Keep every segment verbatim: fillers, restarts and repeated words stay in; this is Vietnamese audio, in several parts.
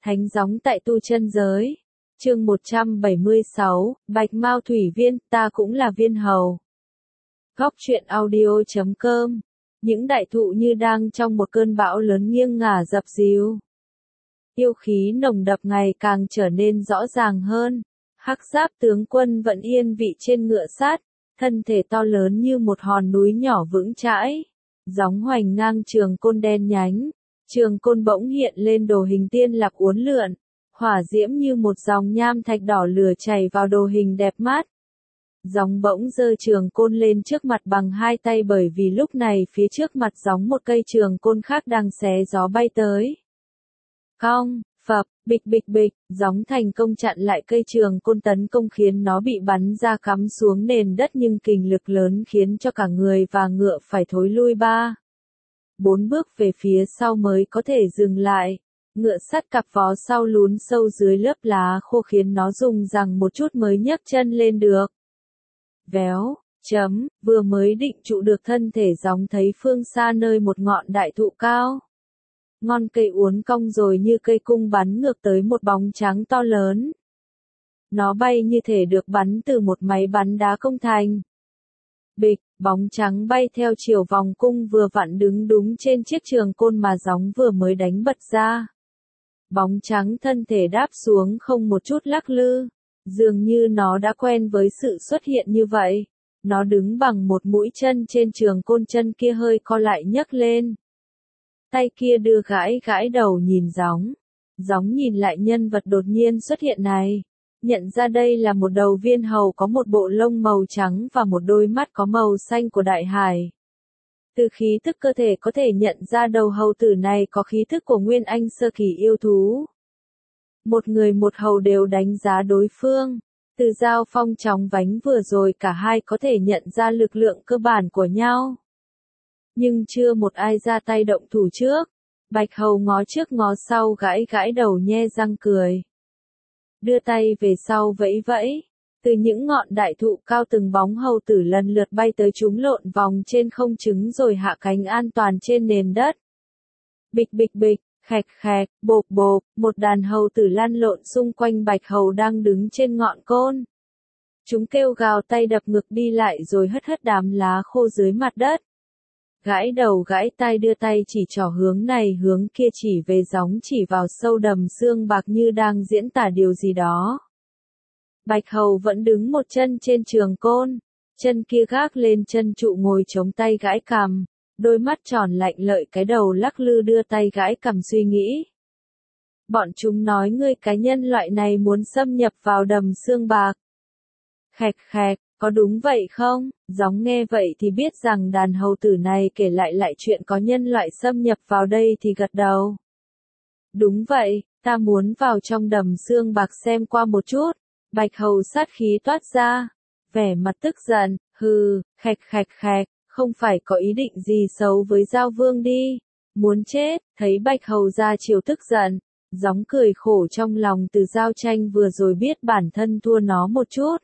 Thánh gióng tại tu chân giới. Chương một trăm bảy mươi sáu, Bạch Mao Thủy Viên, ta cũng là viên hầu. Góc truyện audio chấm com. Những đại thụ như đang trong một cơn bão lớn nghiêng ngả dập dìu. Yêu khí nồng đậm ngày càng trở nên rõ ràng hơn. Hắc giáp tướng quân vẫn yên vị trên ngựa sát, thân thể to lớn như một hòn núi nhỏ vững chãi. Gióng hoành ngang trường côn đen nhánh. Trường côn bỗng hiện lên đồ hình tiên lạc uốn lượn, hỏa diễm như một dòng nham thạch đỏ lửa chảy vào đồ hình đẹp mắt. Gióng bỗng giơ trường côn lên trước mặt bằng hai tay bởi vì lúc này phía trước mặt gióng một cây trường côn khác đang xé gió bay tới. Cong, phập, bịch bịch bịch, gióng thành công chặn lại cây trường côn tấn công khiến nó bị bắn ra cắm xuống nền đất nhưng kình lực lớn khiến cho cả người và ngựa phải thối lui ba. Bốn bước về phía sau mới có thể dừng lại. Ngựa sắt cặp vó sau lún sâu dưới lớp lá khô khiến nó dùng rằng một chút mới nhấc chân lên được. Véo, chấm, vừa mới định trụ được thân thể gióng thấy phương xa nơi một ngọn đại thụ cao. Ngọn cây uốn cong rồi như cây cung bắn ngược tới một bóng trắng to lớn. Nó bay như thể được bắn từ một máy bắn đá công thành. Bịch, bóng trắng bay theo chiều vòng cung vừa vặn đứng đúng trên chiếc trường côn mà gióng vừa mới đánh bật ra. Bóng trắng thân thể đáp xuống không một chút lắc lư, dường như nó đã quen với sự xuất hiện như vậy. Nó đứng bằng một mũi chân trên trường côn, chân kia hơi co lại nhấc lên. Tay kia đưa gãi gãi đầu nhìn gióng. Gióng nhìn lại nhân vật đột nhiên xuất hiện này. Nhận ra đây là một đầu viên hầu có một bộ lông màu trắng và một đôi mắt có màu xanh của đại hải. Từ khí thức cơ thể có thể nhận ra đầu hầu tử này có khí thức của nguyên anh sơ kỳ yêu thú. Một người một hầu đều đánh giá đối phương. Từ giao phong chóng vánh vừa rồi cả hai có thể nhận ra lực lượng cơ bản của nhau. Nhưng chưa một ai ra tay động thủ trước. Bạch hầu ngó trước ngó sau gãi gãi đầu nhe răng cười. Đưa tay về sau vẫy vẫy. Từ những ngọn đại thụ cao từng bóng hầu tử lần lượt bay tới chúng lộn vòng trên không trứng rồi hạ cánh an toàn trên nền đất. Bịch bịch bịch, khẹt khẹt, bộp bộp, một đàn hầu tử lăn lộn xung quanh bạch hầu đang đứng trên ngọn côn. Chúng kêu gào tay đập ngực đi lại rồi hất hất đám lá khô dưới mặt đất. Gãi đầu gãi tai đưa tay chỉ trỏ hướng này hướng kia chỉ về gióng chỉ vào sâu đầm xương bạc như đang diễn tả điều gì đó. Bạch hầu vẫn đứng một chân trên trường côn, chân kia gác lên chân trụ ngồi chống tay gãi cằm, đôi mắt tròn lạnh lợi cái đầu lắc lư đưa tay gãi cằm suy nghĩ. Bọn chúng nói ngươi cái nhân loại này muốn xâm nhập vào đầm xương bạc. Khẹt khẹt, có đúng vậy không? Gióng nghe vậy thì biết rằng đàn hầu tử này kể lại lại chuyện có nhân loại xâm nhập vào đây thì gật đầu. Đúng vậy, ta muốn vào trong đầm xương bạc xem qua một chút. Bạch hầu sát khí toát ra, vẻ mặt tức giận, hừ, khẹt khẹt khẹt, không phải có ý định gì xấu với giao vương đi, muốn chết. Thấy bạch hầu ra chiều tức giận, gióng cười khổ trong lòng từ giao tranh vừa rồi biết bản thân thua nó một chút.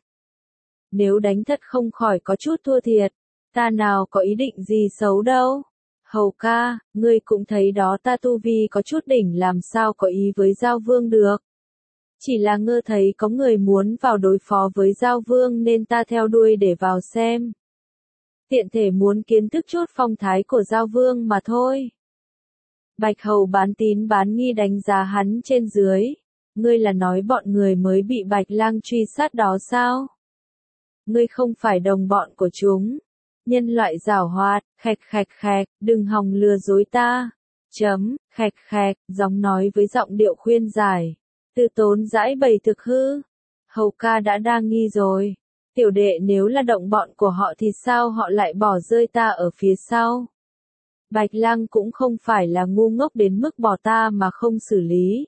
Nếu đánh thật không khỏi có chút thua thiệt, ta nào có ý định gì xấu đâu. Hầu ca, ngươi cũng thấy đó, ta tu vi có chút đỉnh làm sao có ý với giao vương được. Chỉ là ngơ thấy có người muốn vào đối phó với giao vương nên ta theo đuôi để vào xem. Tiện thể muốn kiến thức chút phong thái của giao vương mà thôi. Bạch hầu bán tín bán nghi đánh giá hắn trên dưới. Ngươi là nói bọn người mới bị bạch lang truy sát đó sao? Ngươi không phải đồng bọn của chúng. Nhân loại giảo hoạt, khẹt khẹt khẹt, đừng hòng lừa dối ta. Chấm, khẹt khẹt, gióng nói với giọng điệu khuyên giải. Từ tốn giải bày thực hư. Hầu ca đã đa nghi rồi. Tiểu đệ nếu là động bọn của họ thì sao họ lại bỏ rơi ta ở phía sau. Bạch lang cũng không phải là ngu ngốc đến mức bỏ ta mà không xử lý.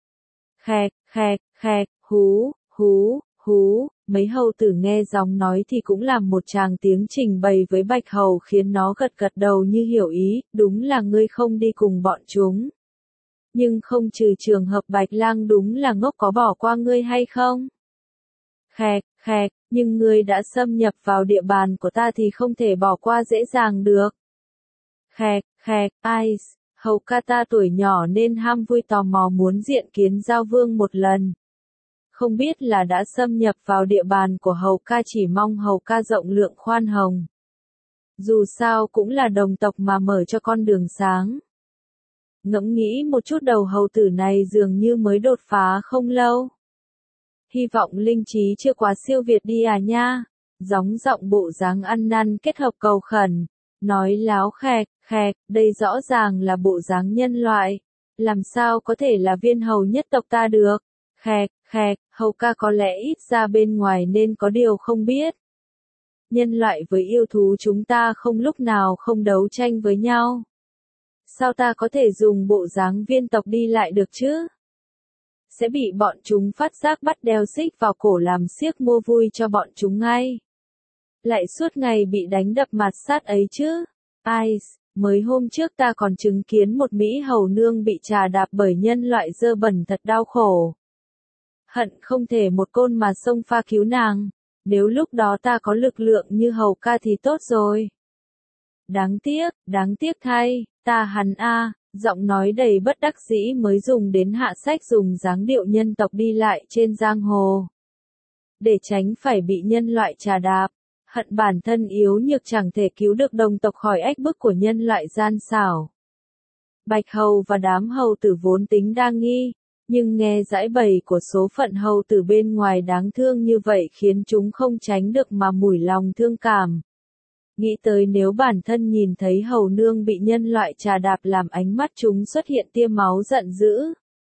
Khẹt, khẹt, khẹt, hú, hú, hú. Mấy hầu tử nghe gióng nói thì cũng làm một tràng tiếng trình bày với bạch hầu khiến nó gật gật đầu như hiểu ý. Đúng là ngươi không đi cùng bọn chúng. Nhưng không trừ trường hợp bạch lang đúng là ngốc có bỏ qua ngươi hay không? Khẹt, khẹt, nhưng ngươi đã xâm nhập vào địa bàn của ta thì không thể bỏ qua dễ dàng được. Khẹt, khẹt, Ice, Hầu ca ta tuổi nhỏ nên ham vui tò mò muốn diện kiến giao vương một lần. Không biết là đã xâm nhập vào địa bàn của hầu ca, chỉ mong hầu ca rộng lượng khoan hồng. Dù sao cũng là đồng tộc mà mở cho con đường sáng. Ngẫm nghĩ một chút, đầu hầu tử này dường như mới đột phá không lâu. Hy vọng linh trí chưa quá siêu việt đi à nha. Gióng giọng bộ dáng ăn năn kết hợp cầu khẩn. Nói láo khẹt, khẹt, đây rõ ràng là bộ dáng nhân loại. Làm sao có thể là viên hầu nhất tộc ta được? Khẹt, khẹt, hầu ca có lẽ ít ra bên ngoài nên có điều không biết. Nhân loại với yêu thú chúng ta không lúc nào không đấu tranh với nhau. Sao ta có thể dùng bộ dáng viên tộc đi lại được chứ? Sẽ bị bọn chúng phát giác bắt đeo xích vào cổ làm xiếc mua vui cho bọn chúng ngay. Lại suốt ngày bị đánh đập mạt sát ấy chứ. Ai, mới hôm trước ta còn chứng kiến một Mỹ hầu nương bị trà đạp bởi nhân loại dơ bẩn thật đau khổ. Hận không thể một côn mà xông pha cứu nàng. Nếu lúc đó ta có lực lượng như hầu ca thì tốt rồi. Đáng tiếc, đáng tiếc thay, ta hắn a, giọng nói đầy bất đắc dĩ mới dùng đến hạ sách, dùng dáng điệu nhân tộc đi lại trên giang hồ. Để tránh phải bị nhân loại trà đạp, hận bản thân yếu nhược chẳng thể cứu được đồng tộc khỏi ách bức của nhân loại gian xảo. Bạch hầu và đám hầu tử vốn tính đa nghi, nhưng nghe giải bày của số phận hầu tử bên ngoài đáng thương như vậy khiến chúng không tránh được mà mủi lòng thương cảm. Nghĩ tới nếu bản thân nhìn thấy hầu nương bị nhân loại trà đạp làm ánh mắt chúng xuất hiện tia máu giận dữ.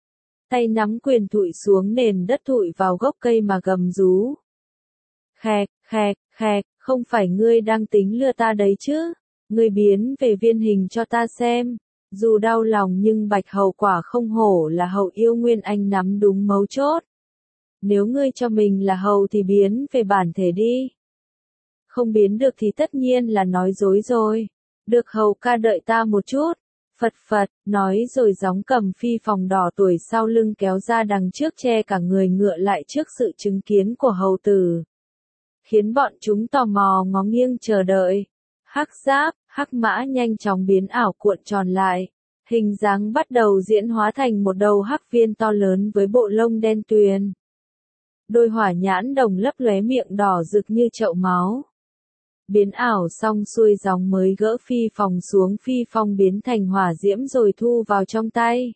Tay nắm quyền thụi xuống nền đất, thụi vào gốc cây mà gầm rú. Khẹt, khẹt, khẹt, không phải ngươi đang tính lừa ta đấy chứ? Ngươi biến về viên hình cho ta xem. Dù đau lòng nhưng bạch hầu quả không hổ là hầu yêu Nguyên Anh nắm đúng mấu chốt. Nếu ngươi cho mình là hầu thì biến về bản thể đi. Không biến được thì tất nhiên là nói dối rồi. Được hầu ca, đợi ta một chút. Phật phật, nói rồi gióng cầm phi phòng đỏ tuổi sau lưng kéo ra đằng trước, che cả người ngựa lại trước sự chứng kiến của hầu tử. Khiến bọn chúng tò mò ngó nghiêng chờ đợi. Hắc giáp, hắc mã nhanh chóng biến ảo cuộn tròn lại. Hình dáng bắt đầu diễn hóa thành một đầu hắc viên to lớn với bộ lông đen tuyền. Đôi hỏa nhãn đồng lấp lóe, miệng đỏ rực như chậu máu. Biến ảo xong xuôi gióng mới gỡ phi phòng xuống, phi phong biến thành hỏa diễm rồi thu vào trong tay.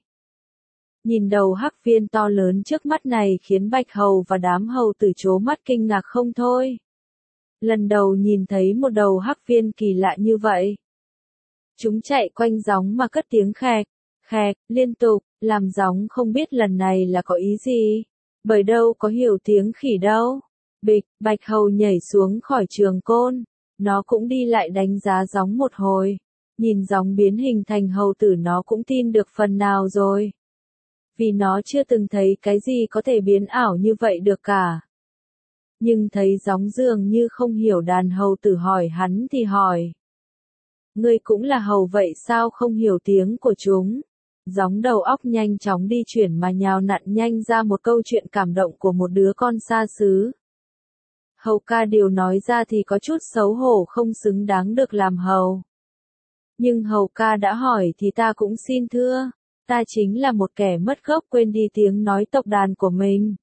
Nhìn đầu hắc viên to lớn trước mắt này khiến bạch hầu và đám hầu tử trố mắt kinh ngạc không thôi. Lần đầu nhìn thấy một đầu hắc viên kỳ lạ như vậy. Chúng chạy quanh gióng mà cất tiếng khẹt, khẹt, liên tục, làm gióng không biết lần này là có ý gì. Bởi đâu có hiểu tiếng khỉ đâu. Bịch, bạch hầu nhảy xuống khỏi trường côn. Nó cũng đi lại đánh giá gióng một hồi. Nhìn gióng biến hình thành hầu tử nó cũng tin được phần nào rồi. Vì nó chưa từng thấy cái gì có thể biến ảo như vậy được cả. Nhưng thấy gióng dường như không hiểu, đàn hầu tử hỏi hắn thì hỏi. Ngươi cũng là hầu vậy sao không hiểu tiếng của chúng? Gióng đầu óc nhanh chóng đi chuyển mà nhào nặn nhanh ra một câu chuyện cảm động của một đứa con xa xứ. Hầu ca điều nói ra thì có chút xấu hổ, không xứng đáng được làm hầu. Nhưng hầu ca đã hỏi thì ta cũng xin thưa. Ta chính là một kẻ mất gốc, quên đi tiếng nói tộc đàn của mình.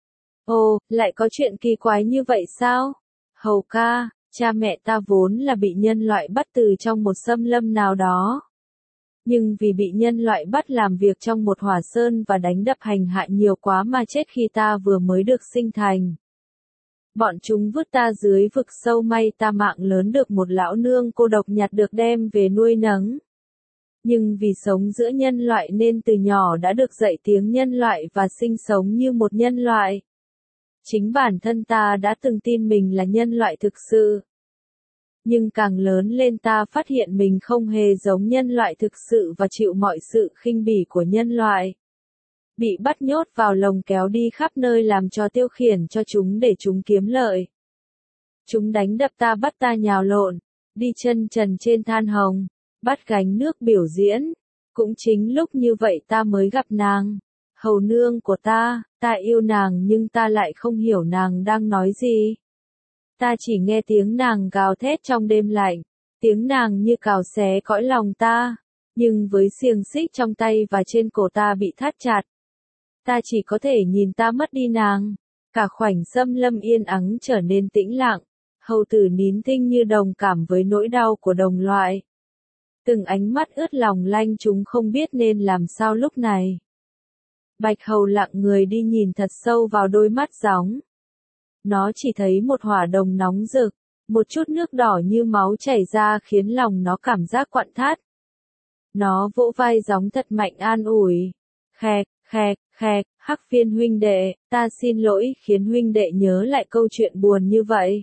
Ồ, lại có chuyện kỳ quái như vậy sao? Hầu ca, cha mẹ ta vốn là bị nhân loại bắt từ trong một xâm lâm nào đó. Nhưng vì bị nhân loại bắt làm việc trong một hỏa sơn và đánh đập hành hạ nhiều quá mà chết khi ta vừa mới được sinh thành. Bọn chúng vứt ta dưới vực sâu, may ta mạng lớn được một lão nương cô độc nhặt được đem về nuôi nấng. Nhưng vì sống giữa nhân loại nên từ nhỏ đã được dạy tiếng nhân loại và sinh sống như một nhân loại. Chính bản thân ta đã từng tin mình là nhân loại thực sự. Nhưng càng lớn lên ta phát hiện mình không hề giống nhân loại thực sự và chịu mọi sự khinh bỉ của nhân loại. Bị bắt nhốt vào lồng kéo đi khắp nơi làm cho tiêu khiển cho chúng để chúng kiếm lợi. Chúng đánh đập ta, bắt ta nhào lộn, đi chân trần trên than hồng, bắt gánh nước biểu diễn. Cũng chính lúc như vậy ta mới gặp nàng, hầu nương của ta. Ta yêu nàng nhưng ta lại không hiểu nàng đang nói gì. Ta chỉ nghe tiếng nàng gào thét trong đêm lạnh, tiếng nàng như cào xé cõi lòng ta. Nhưng với xiềng xích trong tay và trên cổ ta bị thắt chặt, ta chỉ có thể nhìn ta mất đi nàng. Cả khoảnh xâm lâm yên ắng trở nên tĩnh lặng, hầu tử nín thinh như đồng cảm với nỗi đau của đồng loại. Từng ánh mắt ướt lòng lanh chúng không biết nên làm sao lúc này. Bạch hầu lặng người đi nhìn thật sâu vào đôi mắt gióng. Nó chỉ thấy một hỏa đồng nóng rực, một chút nước đỏ như máu chảy ra khiến lòng nó cảm giác quặn thắt. Nó vỗ vai gióng thật mạnh an ủi. Khẹt, khẹt, khẹt, Hắc Phiên huynh đệ, ta xin lỗi khiến huynh đệ nhớ lại câu chuyện buồn như vậy.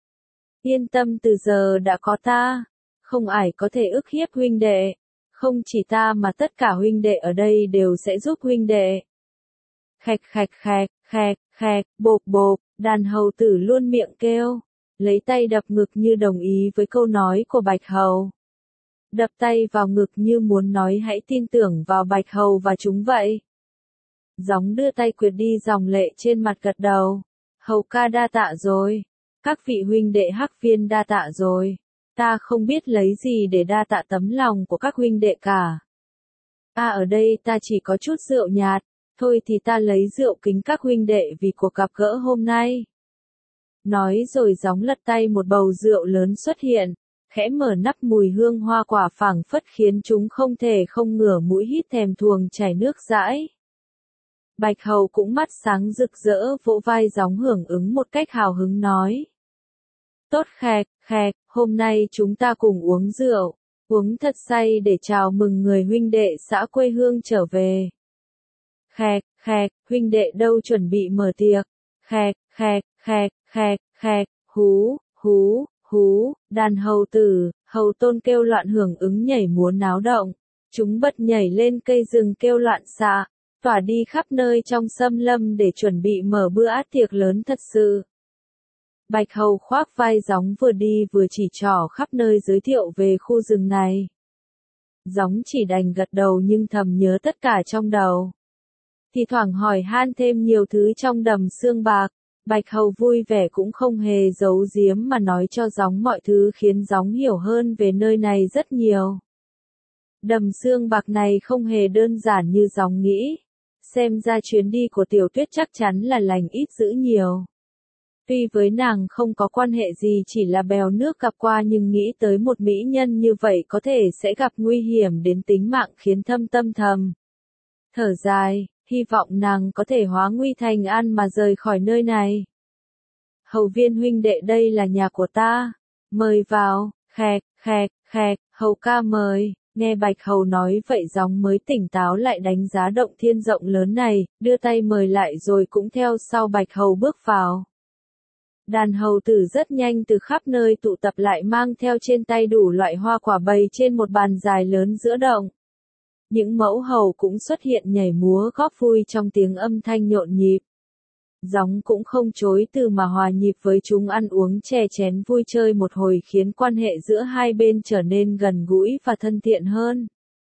Yên tâm, từ giờ đã có ta, không ai có thể ức hiếp huynh đệ. Không chỉ ta mà tất cả huynh đệ ở đây đều sẽ giúp huynh đệ. Khẹt khẹt khẹt, khẹt, khẹt, bộp bộp, đàn hầu tử luôn miệng kêu, lấy tay đập ngực như đồng ý với câu nói của Bạch Hầu. Đập tay vào ngực như muốn nói hãy tin tưởng vào Bạch Hầu và chúng vậy. Gióng đưa tay quệt đi dòng lệ trên mặt gật đầu. Hầu ca đa tạ rồi. Các vị huynh đệ Hắc Phiên đa tạ rồi. Ta không biết lấy gì để đa tạ tấm lòng của các huynh đệ cả. Ta ở đây ta chỉ có chút rượu nhạt, thôi thì ta lấy rượu kính các huynh đệ vì cuộc gặp gỡ hôm nay. Nói rồi gióng lật tay một bầu rượu lớn xuất hiện, khẽ mở nắp, mùi hương hoa quả phảng phất khiến chúng không thể không ngửa mũi hít thèm thuồng chảy nước dãi. Bạch Hầu cũng mắt sáng rực rỡ vỗ vai gióng hưởng ứng một cách hào hứng nói. Tốt khẹt, khẹt, hôm nay chúng ta cùng uống rượu, uống thật say để chào mừng người huynh đệ xã quê hương trở về. Khẹt, khẹt, huynh đệ đâu chuẩn bị mở tiệc. Khẹt, khẹt, khẹt, khẹt, khẹt, hú, hú, hú, đàn hầu tử, hầu tôn kêu loạn hưởng ứng nhảy múa náo động. Chúng bật nhảy lên cây rừng kêu loạn xạ, tỏa đi khắp nơi trong xâm lâm để chuẩn bị mở bữa át tiệc lớn thật sự. Bạch Hầu khoác vai gióng vừa đi vừa chỉ trỏ khắp nơi giới thiệu về khu rừng này. Gióng chỉ đành gật đầu nhưng thầm nhớ tất cả trong đầu. Thì thoảng hỏi han thêm nhiều thứ trong đầm xương bạc. Bạch Hầu vui vẻ cũng không hề giấu giếm mà nói cho gióng mọi thứ khiến gióng hiểu hơn về nơi này rất nhiều. Đầm xương bạc này không hề đơn giản như gióng nghĩ. Xem ra chuyến đi của Tiểu Tuyết chắc chắn là lành ít dữ nhiều. Tuy với nàng không có quan hệ gì, chỉ là bèo nước gặp qua, nhưng nghĩ tới một mỹ nhân như vậy có thể sẽ gặp nguy hiểm đến tính mạng khiến thâm tâm thầm thở dài, hy vọng nàng có thể hóa nguy thành an mà rời khỏi nơi này. Hầu Viên huynh đệ, đây là nhà của ta, mời vào. Khẹt, khẹt, khẹt, hầu ca mời. Nghe Bạch Hầu nói vậy gióng mới tỉnh táo lại, đánh giá động thiên rộng lớn này, đưa tay mời lại rồi cũng theo sau Bạch Hầu bước vào. Đàn hầu tử rất nhanh từ khắp nơi tụ tập lại, mang theo trên tay đủ loại hoa quả bày trên một bàn dài lớn giữa động. Những mẫu hầu cũng xuất hiện nhảy múa góp vui trong tiếng âm thanh nhộn nhịp. Gióng cũng không chối từ mà hòa nhịp với chúng, ăn uống chè chén vui chơi một hồi khiến quan hệ giữa hai bên trở nên gần gũi và thân thiện hơn.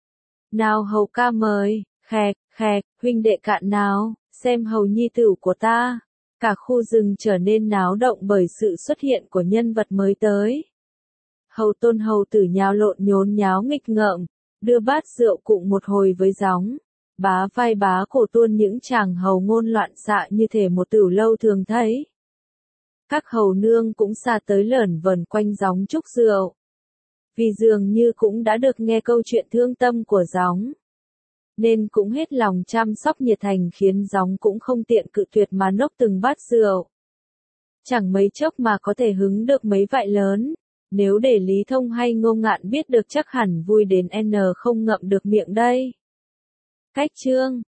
Nào hầu ca mời. Khẹt, khẹt, huynh đệ cạn nào, xem hầu nhi tử của ta. Cả khu rừng trở nên náo động bởi sự xuất hiện của nhân vật mới tới. Hầu tôn hầu tử nhào lộn nhốn nháo nghịch ngợm, đưa bát rượu cụng một hồi với gióng. Bá vai bá cổ tuôn những chàng hầu ngôn loạn xạ như thể một tửu lâu thường thấy. Các hầu nương cũng xa tới lởn vởn quanh gióng chúc rượu. Vì dường như cũng đã được nghe câu chuyện thương tâm của gióng, nên cũng hết lòng chăm sóc nhiệt thành, khiến gióng cũng không tiện cự tuyệt mà nốc từng bát rượu. Chẳng mấy chốc mà có thể hứng được mấy vại lớn. Nếu để Lý Thông hay Ngô Ngạn biết được chắc hẳn vui đến n không ngậm được miệng đây. Cách chương